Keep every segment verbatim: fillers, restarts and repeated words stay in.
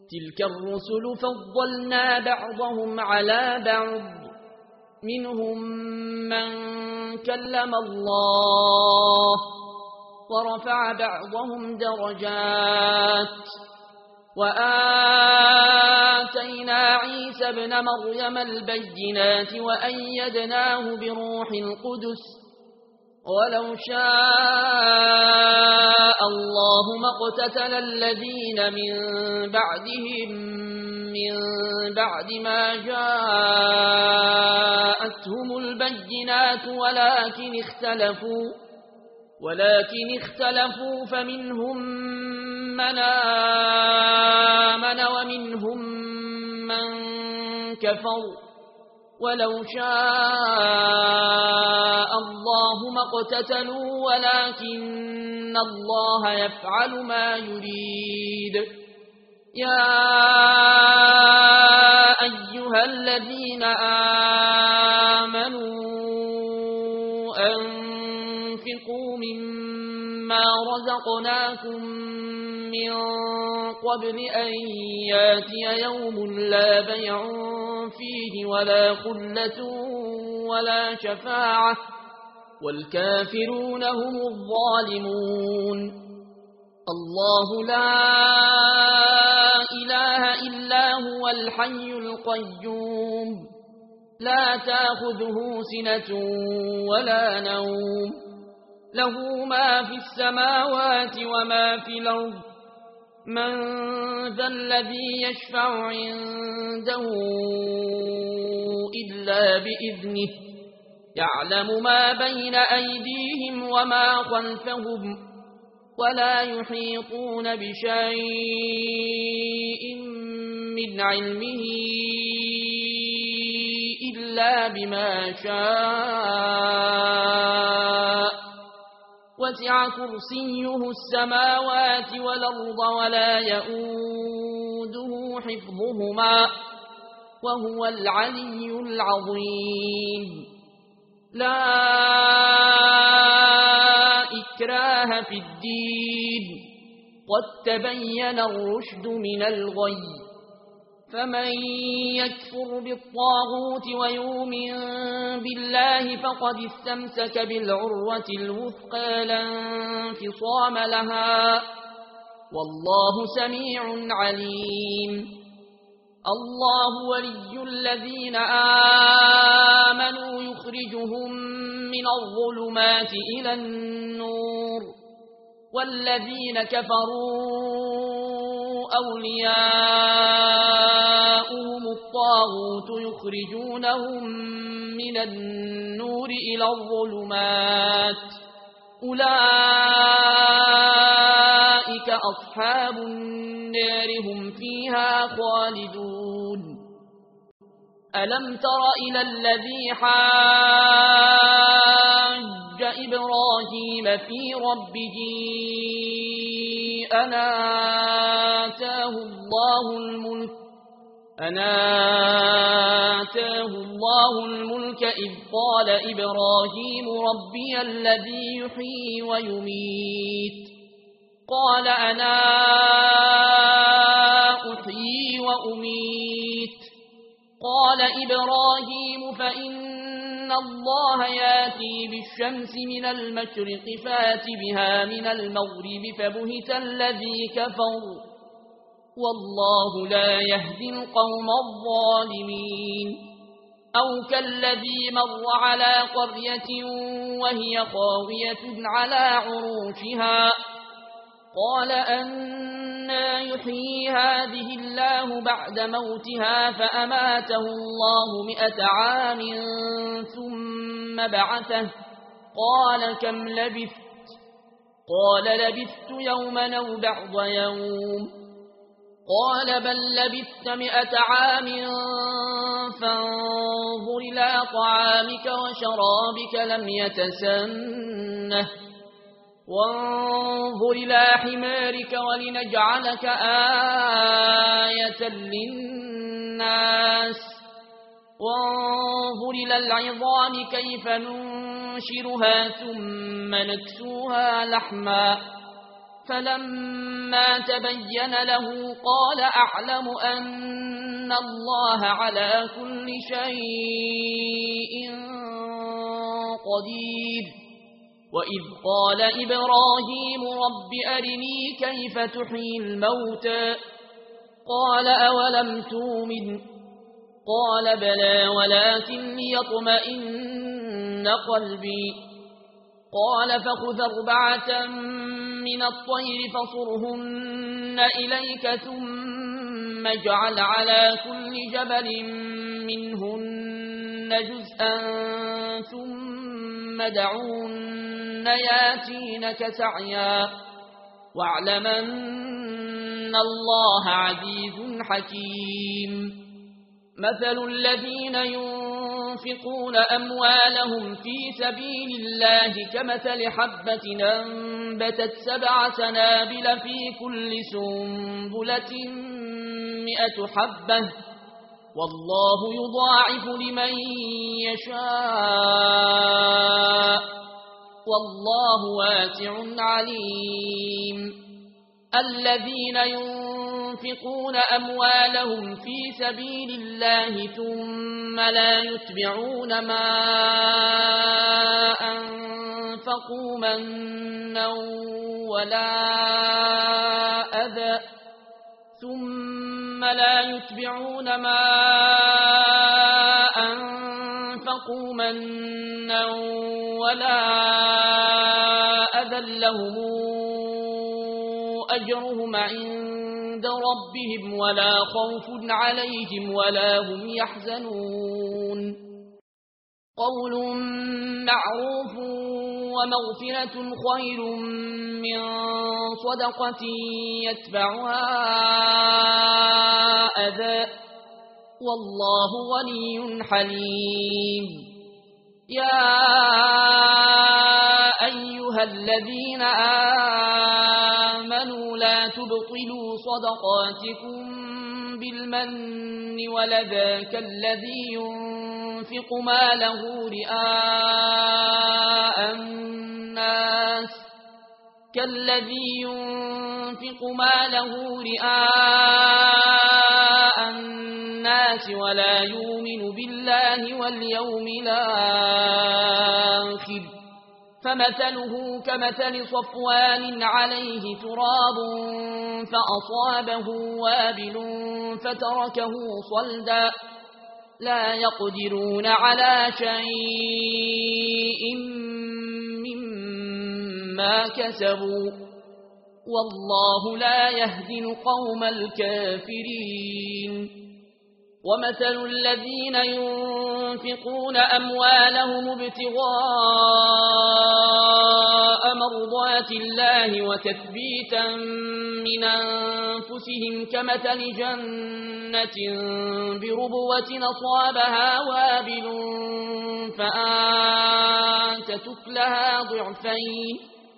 تلك الرسل فضلنا بعضهم على بعض منهم من كلم الله ورفع بعضهم درجات وآتينا عيسى ابن مريم البينات وأيدناه بروح القدس ولو شاء الله ما اقتتل الذين من بعدهم من بعد ما جاءتهم البينات ولكن اختلفوا ولكن اختلفوا فمنهم من آمن ومنهم من كفر ولو شاء الله ما اقتتلوا ولكن الله يفعل ما يريد يا أيها الذين آمنوا أنفقوا مما رزقناكم من قبل أن ياتي يوم لا بيع فيه ولا خلة ولا شفاعة والكافرون هم الظالمون الله لا إله إلا هو الحي القيوم لا تأخذه سنة ولا نوم له ما في السماوات وما في الأرض من ذا الذي يشفع عنده إلا بإذنه يعلم ما بين أيديهم وما خلفهم ولا يحيطون بشيء من علمه إلا بما شاء وسع كرسيه السماوات والأرض ولا يؤوده حفظهما وهو العلي العظيم لا إكراه في الدين قد تبين الرشد من الغي فمن يكفر بالطاغوت ويؤمن بالله فقد استمسك بالعروة الوثقى لا انفصام لها والله سميع عليم الله ولي الذين آمنوا يخرجهم من الظلمات إلى النور والذين كفروا أولياؤهم الطاغوت يخرجونهم من النور إلى الظلمات أولئك أصحاب النار هم فيها خالدون ألم تر إلى الذي حاج إبراهيم في ربه أن آتاه الله الملك أن آتاه الله الملك إذ قال إبراهيم ربي الذي يحيي ويميت قال أنا أحيي وأميت قال إبراهيم فإن الله ياتي بالشمس من المشرق فات بها من المغرب فبهت الذي كفر والله لا يهدي القوم الظالمين أو كالذي مر على قرية وهي خاوية على عروشها قال أنى يحيي هذه الله بعد موتها فأماته الله مئة عام ثم بعثه قال كم لبثت قال لبثت يوما أو بعض يوم قال بل لبثت مئة عام فانظر إلى طعامك وشرابك لم يتسنه وانظر إلى حمارك ولنجعلك آية للناس وانظر إلى العظام كيف ننشرها ثم نكسوها لحما فلما تبين له قال أعلم أن الله على كل شيء قدير. وإذ قال إبراهيم رب أرني كيف تحيي الموتى قال أولم تؤمن قال بلى ولكن ليطمئن قلبي قال فخذ أربعة من الطير فصرهن إليك ثم اجعل على كل جبل منهن جزءا ثم دعوهن ياتينك سعيا واعلم أن الله عزيز حكيم. مثل الذين ينفقون أموالهم في سبيل الله كمثل حبة أنبتت سبع سنابل في كل سنبلة مئة حبة والله يضاعف لمن يشاء والله واسع عليم. الذين ينفقون أموالهم في سبيل الله ثم لا يتبعون ما أنفقوا منا ولا أذى ثم لا يتبعون ما أنفقوا منا ولا أذى لهم أجرهم عند ربهم ولا خوف عليهم ولا هم يحزنون. قول معروف ومغفرة خير من صدقة يتبعها أذى والله غني حليم. يا أيها الذين آمنوا لا تبطلوا صدقاتكم بالمن والأذى كالذي ينفق ماله رئاء الناس كالذي ينفق ماله رئاء الناس ولا يؤمن بالله واليوم الآخر فمثله كمثل صفوان عليه تراب فأصابه وابل فتركه صلدا لا يقدرون على شيء مما كسبوا والله لا يهدي القوم الكافرين. ومثل الذين ينفقون أموالهم ابتغاء مرضات الله وتثبيتا من أنفسهم كمثل جنة بربوة أصابها وابل فآتت لها ضعفين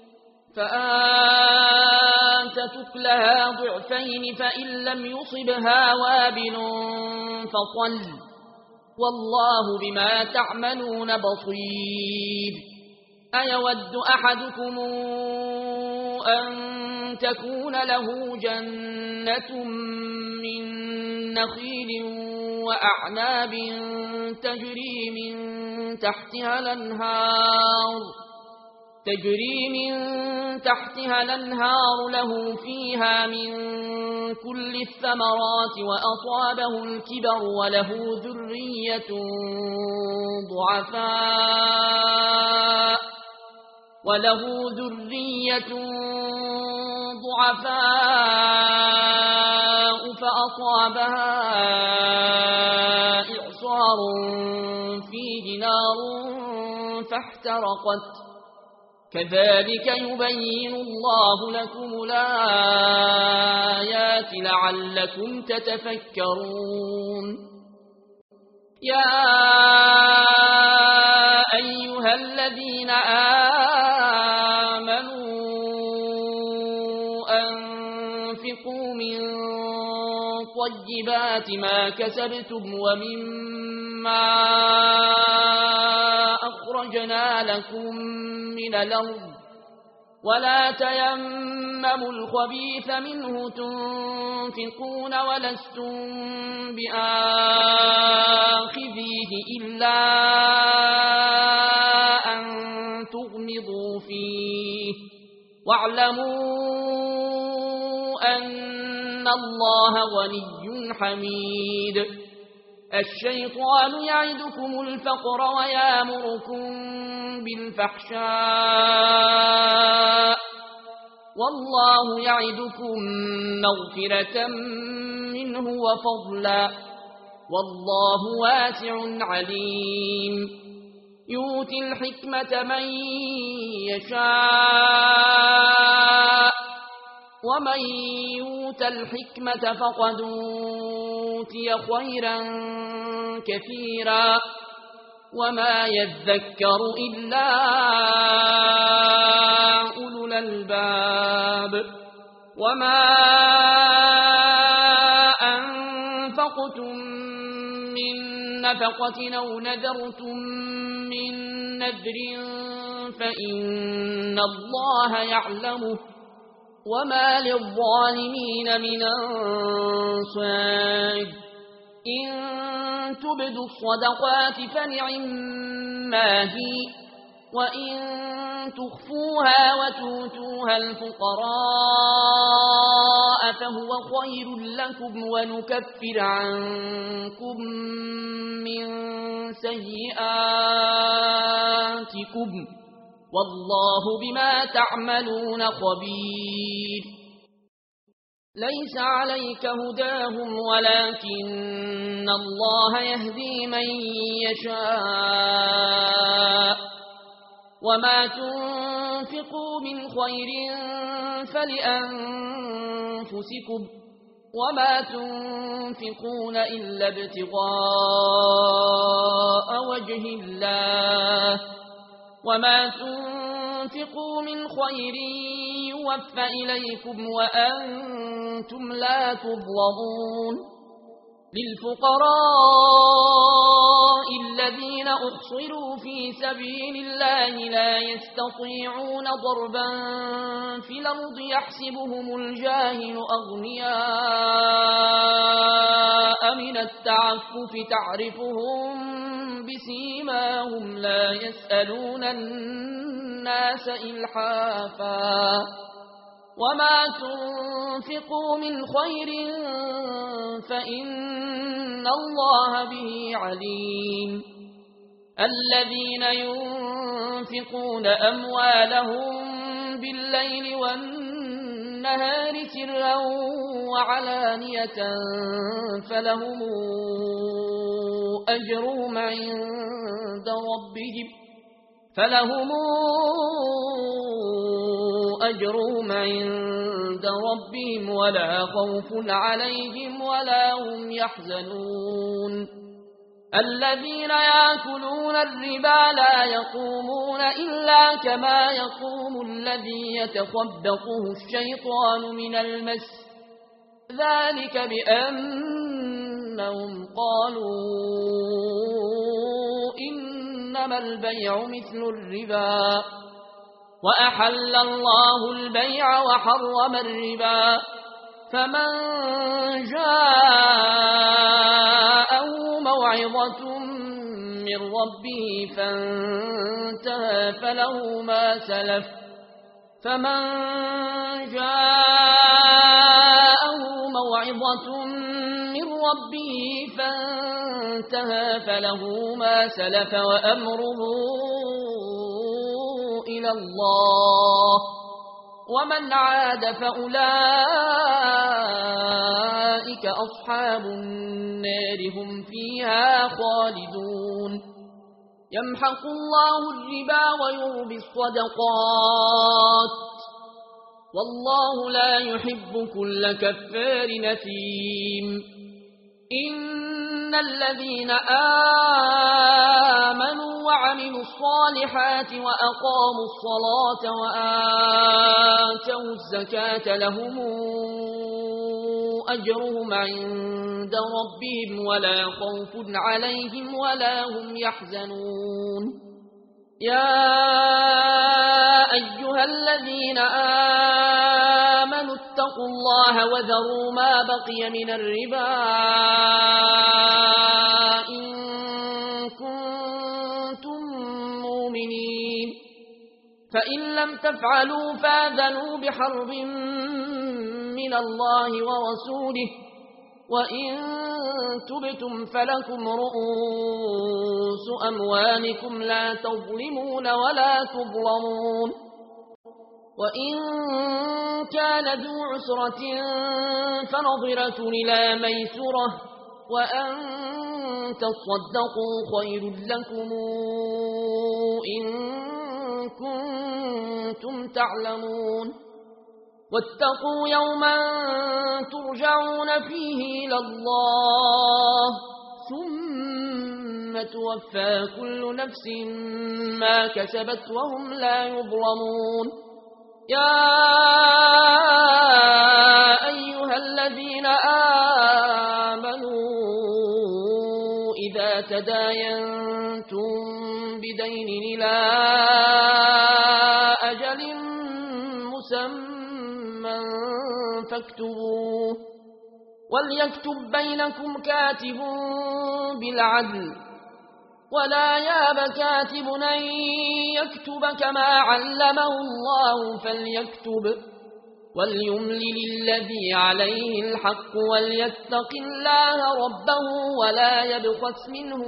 فآتت لها ضعفين فإن لم يصبها وابل فطل والله بما تعملون بصير. أيود أحدكم أن تكون له جنة من نخيل وأعناب تجري من تحتها الأنهار تجري من تحتها الأنهار له فيها من كل الثمرات وأصابه الكبر وله ذرية ضعفاء وله ذرية ضعفاء فأصابها إعصار فيه نار فاحترقت كذلك يبين الله لكم الآيات لعلكم تتفكرون. يا أيها الذين آمنوا أنفقوا من طيبات ما كسبتم ومما أخرجنا لكم من الأرض ولا تيمموا الخبيث منه تنفقون ولستم بآخذيه إلا أن تغمضوا فيه واعلموا أن الله غني حميد. الشيطان يعدكم الفقر ويامركم بالفحشاء والله يعدكم مغفرة منه وفضلا والله واسع عليم. يؤتي الحكمة من يشاء ومن يؤت الحكمة فقد أوتي خيرا كثيرا وما يذكر إلا أولو الألباب. وما أنفقتم من نفقة أو نذرتم من نذر فإن الله يعلمه وما للظالمين من أنصار. إن تبدوا الصدقات فنعما هي وإن تخفوها وتؤتوها الفقراء فهو خير لكم ونكفر عنكم من سيئاتكم والله بما تعملون خبير. ليس عليك هداهم ولكن الله يهدي من يشاء وما تنفقوا من خير فلأنفسكم وما تنفقون إلا ابتغاء وجه الله وما تنفقوا من خير يوفى إليكم وأنتم لا تظلمون. للفقراء الذين أحصروا في سبيل الله لا يستطيعون ضربا في الأرض يحسبهم الجاهل أغنياء من التعفف تعرفهم بسيماهم لا يسألون الناس إلحافا وما تنفقوا من خير فإن الله به عليم. الذين ينفقون أموالهم بالليل والنهار سرا وعلانية فلهم أجرهم عند ربهم فلهم أجرهم عند ربهم ولا خوف عليهم ولا هم يحزنون. الذين يأكلون الربا لا يقومون إلا كما يقوم الذي يتخبطه الشيطان من المس ذلك بأنهم قالوا إنما البيع مثل الربا وأحل الله البيع وحرم الربا فمن جاءه موعظة من ربه فانتهى فله ما سلف فمن جاءه موعظة من ربه فانتهى فله ما سلف وأمره إلى الله ومن عاد فأولئك أصحاب النار هم فيها خالدون. يمحق الله الربا ويربي الصدقات والله لا يحب كل كفار نثيم. إن الذين آمنوا وعملوا الصالحات وأقاموا الصلاة وآتوا الزكاة لهم أجرهم عند ربهم ولا خوف عليهم ولا هم يحزنون. يا أيها الذين آمنوا اتقوا الله وذروا ما بقي من الربا إن كنتم مؤمنين فإن لم تفعلوا فآذنوا بحرب من الله ورسوله وإن تبتم فلكم رؤوس أموالكم لا تظلمون ولا تظلمون وإن كان ذو عسرة فنظرة إلى ميسرة وأن تصدقوا خير لكم إن كنتم تعلمون واتقوا يوما ترجعون فيه إلى الله ثم توفى كل نفس ما كسبت وهم لا يظلمون يا أيها الذين آمنوا إذا تداينتم بدين إلى أجل مسمى فاكتبوه وليكتب بينكم كاتب بالعدل ولا ياب كاتب أن يكتب كما علمه الله فليكتب وليملل الذي عليه الحق وليتق الله ربه ولا يبخس منه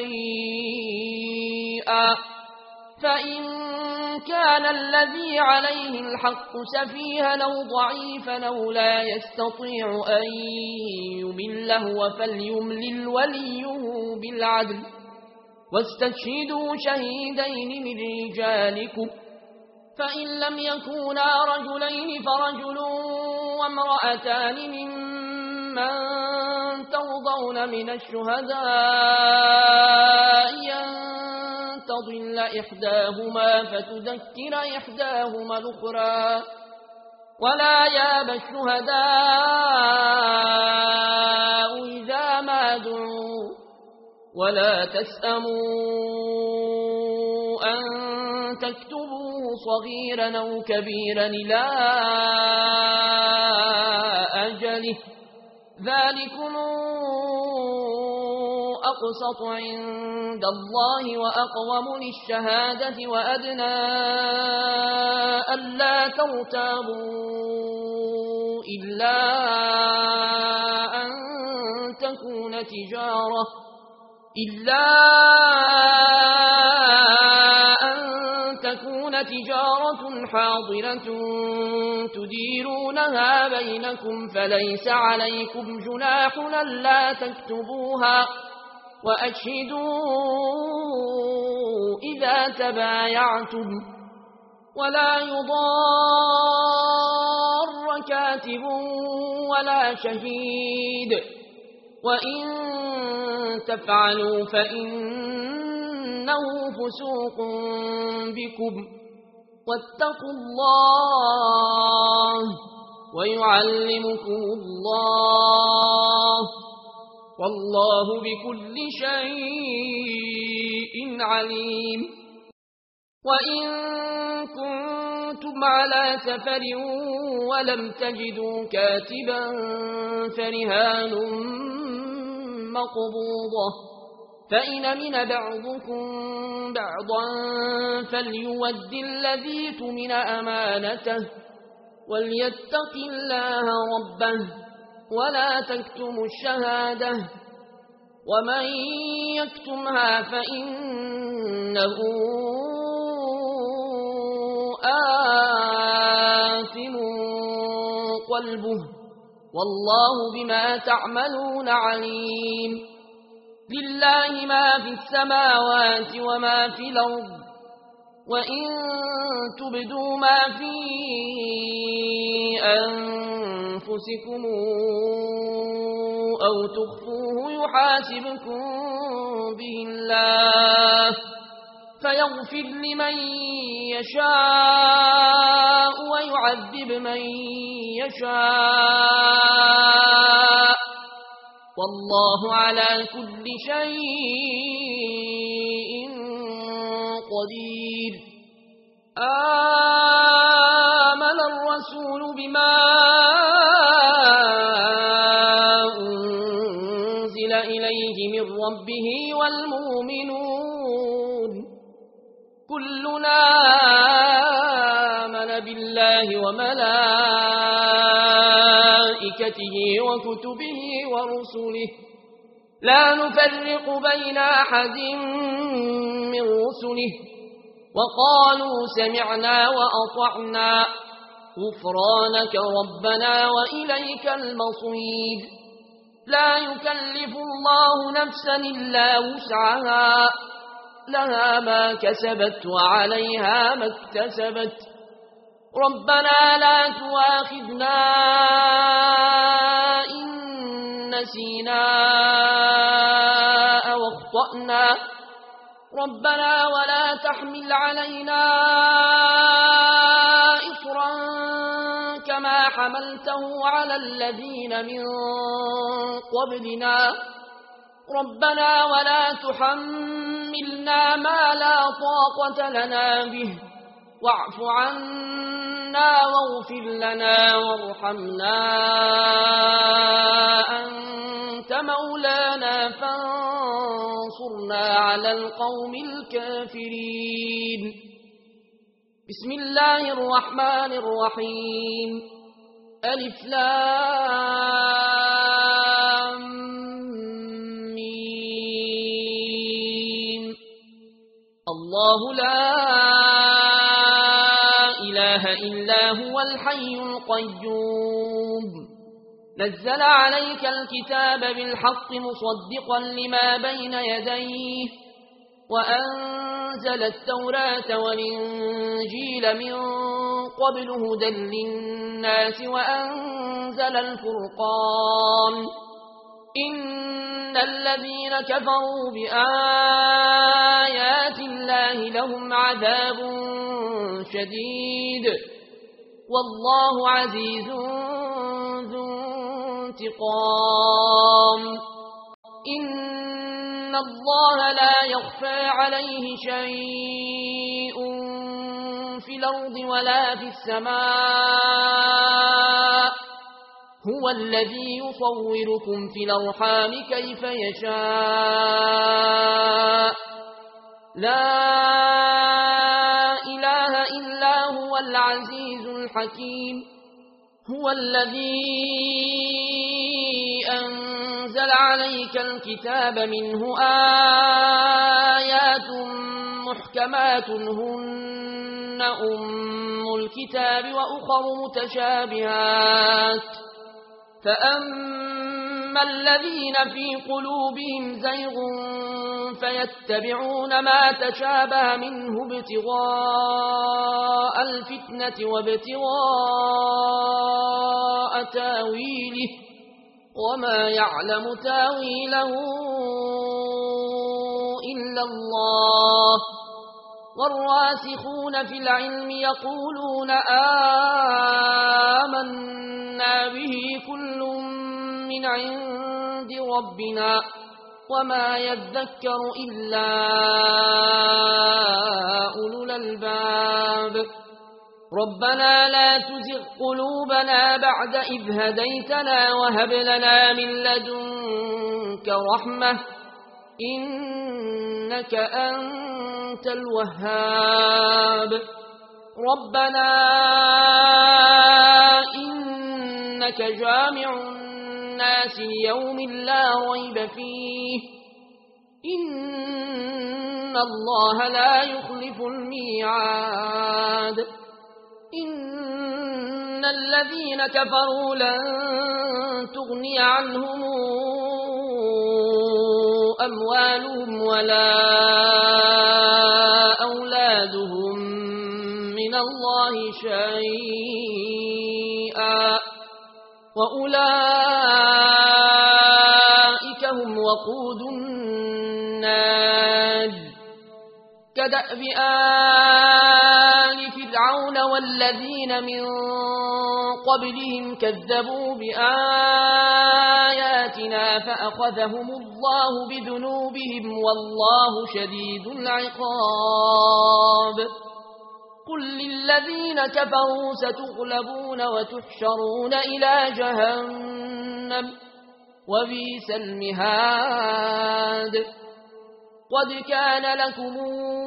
شيئا فإن كان الذي عليه الحق سفيها أو ضعيفا أو لا يستطيع أن يمل هو فليملل وليه بالعدل واستشهدوا شهيدين من رجالكم فإن لم يكونا رجلين فرجل وامرأتان ممن ترضون من الشهداء تضل إحداهما فتذكر إحداهما الأخرى ولا ياب الشهداء إذا ما دعوا ولا تسأموا أن تكتبوه صغيرا أو كبيرا إلى أجله ذلكم أقسط عند الله وأقوم للشهادة وأدنى ألا ترتابوا إلا أن تكون تجارة إلا أن تكون تجارة حاضرة تديرونها بينكم فليس عليكم جناح ألا تكتبوها وأشهدوا إذا تبايعتم ولا يضار كاتب ولا شهيد وإن تفعلوا فإنه فسوق بكم واتقوا الله ويعلمكم الله والله بكل شيء عليم وإن كنتم على سفر ولم تجدوا كاتبا فرهان مقبوضة فإن من بعضكم بعضا فليود الذي تمن أمانته وليتق الله ربه ولا تكتموا الشهادة ومن يكتمها فإنه آثم قلبه والله بما تعملون عليم لله ما في السماوات وما في الأرض وإن تبدوا ما في أنفسكم أو تخفوه يحاسبكم به الله فيغفر لمن يشاء ويعذب من يشاء والله على كل شيء قدير آمن الرسول بما أنزل إليه من ربه والمؤمنون كلنا آمن بالله وملائكته وكتبه ورسله لا نفرق بين أحد من رسله وقالوا سمعنا وأطعنا غفرانك ربنا وإليك المصير لا يكلف الله نفسا إلا وسعها لها ما كسبت وعليها ما اكتسبت ربنا لا تؤاخذنا إن نسينا أو اخطأنا ربنا ولا تحمل علينا إصرا كما حملته على الذين من قبلنا ربنا ولا تحملنا ما لا طاقة لنا به واعف عنا واغفر لنا وارحمنا أنت مولانا فانصرنا على القوم الكافرين بسم الله الرحمن الرحيم ألف لام ميم الله لا إله إلا هو الحي القيوم نزل عليك الكتاب بالحق مصدقا لما بين يديه وأنزل التوراة والإنجيل من قبل هدى للناس وأنزل الفرقان إن الذين كفروا بآيات الله لهم عذاب شديد والله عزيز ذو انتقام إن الله لا يخفى عليه شيء في الأرض ولا في السماء هو الذي يصوركم في الأرحام كيف يشاء لا إله إلا هو العزيز الحكيم هو الذي أنزل عليك الكتاب منه آيات محكمات هن أم الكتاب وأخر متشابهات فأما الذين في قلوبهم زيغ فيتبعون ما تشابه منه ابتغاء الفتنة وابتغاء تاويله وما يعلم تاويله إلا الله والراسخون في العلم يقولون آمنا به كل من عند ربنا وما يذكر إلا أولو الألباب ربنا لا تزغ قلوبنا بعد إذ هديتنا وهب لنا من لدنك رحمة إنك أنت الوهاب ربنا إنك جامع الناس ليوم لا ريب فيه إن الله لا يخلف الميعاد إن الذين كفروا لن تغني عنهم أموالهم ولا أولادهم من الله شيئا وأولئك هم وقود النار كدأب آل فرعون فرعون والذين من قبلهم كذبوا بآياتنا فأخذهم الله بذنوبهم والله شديد العقاب قل للذين كفروا ستغلبون وتحشرون إلى جهنم وبئس المهاد قد كان لكم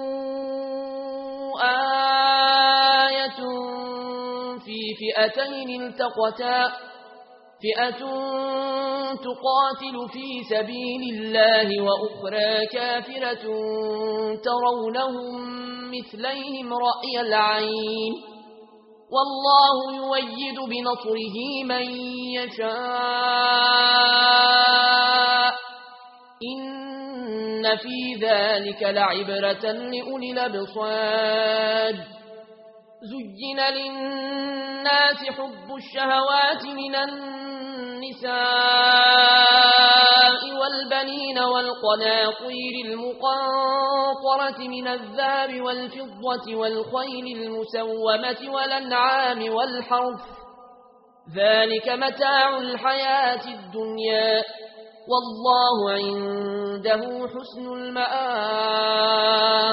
آية في فئتين التقتا فئة تقاتل في سبيل الله وأخرى كافرة ترونهم مثليهم رأي العين والله يؤيد بنصره من يشاء إن في ذلك لعبرة لأولي الأبصار زين للناس حب الشهوات من النساء والبنين والقناطير المقنطرة من الذهب والفضة والخيل المسومة والأنعام والحرث ذلك متاع الحياة الدنيا والله عنده حسن المآب